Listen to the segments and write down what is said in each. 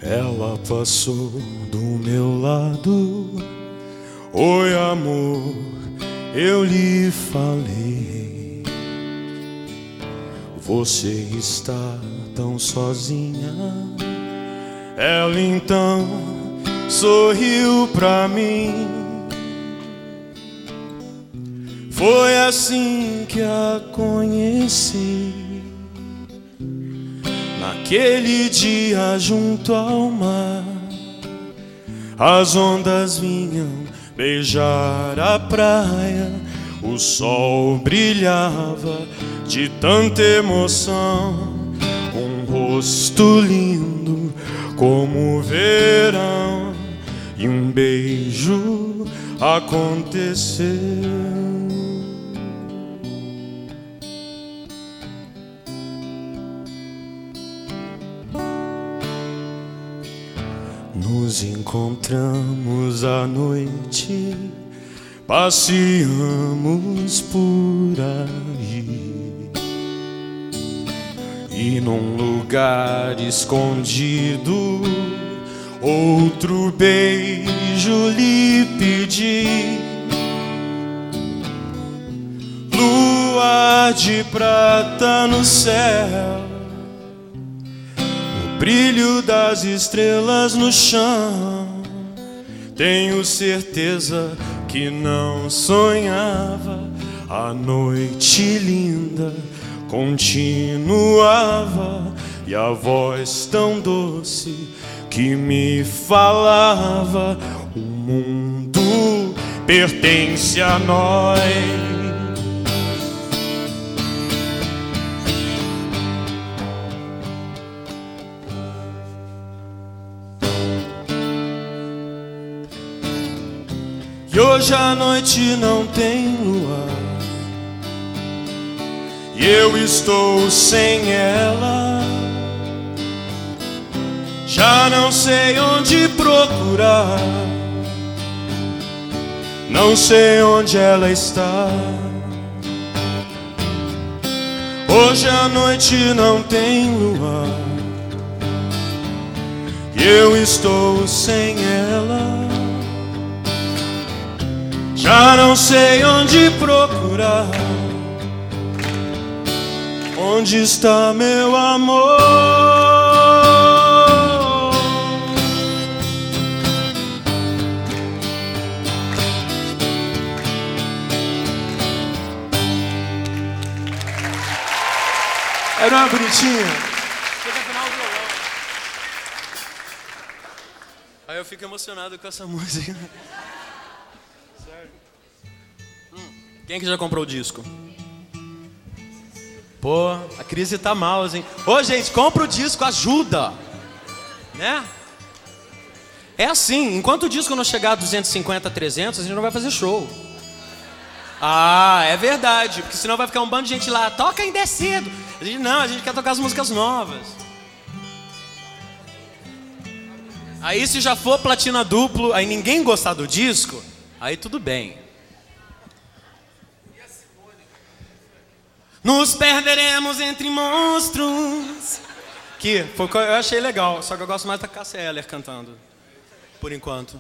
Ela passou do meu lado. Oi, amor, eu lhe falei. Você está tão sozinha. Ela então sorriu pra mim. Foi assim que a conheci. Naquele dia junto ao mar, as ondas vinham beijar a praia. O sol brilhava de tanta emoção. Um rosto lindo como o verão, e um beijo aconteceu. Nos encontramos à noite, passeamos por aí, e num lugar escondido, outro beijo lhe pedi. Lua de prata no céu, brilho das estrelas no chão. Tenho certeza que não sonhava. A noite linda continuava, e a voz tão doce que me falava: o mundo pertence a nós. E hoje a noite não tem lua, e eu estou sem ela. Já não sei onde procurar, não sei onde ela está. Hoje a noite não tem lua, e eu estou sem ela. Já não sei onde procurar. Onde está meu amor? Era uma bonitinha. Aí eu fico emocionado com essa música. Quem que já comprou o disco? Pô, a crise tá mal, hein? Ô, gente, compra o disco, ajuda, né? É assim, enquanto o disco não chegar a 250, 300, a gente não vai fazer show. Ah, é verdade, porque senão vai ficar um bando de gente lá, toca ainda é cedo. A gente quer tocar as músicas novas. Aí se já for platina duplo, aí ninguém gostar do disco, aí tudo bem. Nos perderemos entre monstros. Que foi o que eu achei legal, só que eu gosto mais da Cássia Eller cantando, por enquanto.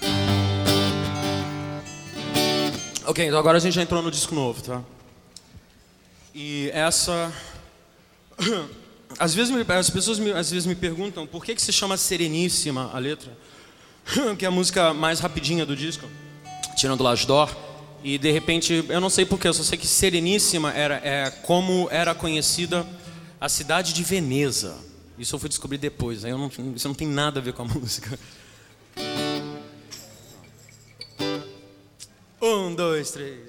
Ok, então agora a gente já entrou no disco novo, tá? E essa... Às vezes as pessoas me perguntam por que se chama Sereníssima a letra, que é a música mais rapidinha do disco, tirando L'Âge d'Or. E de repente, eu não sei porquê, eu só sei que Sereníssima é como era conhecida a cidade de Veneza. Isso eu fui descobrir depois, aí isso não tem nada a ver com a música. 1, 2, 3.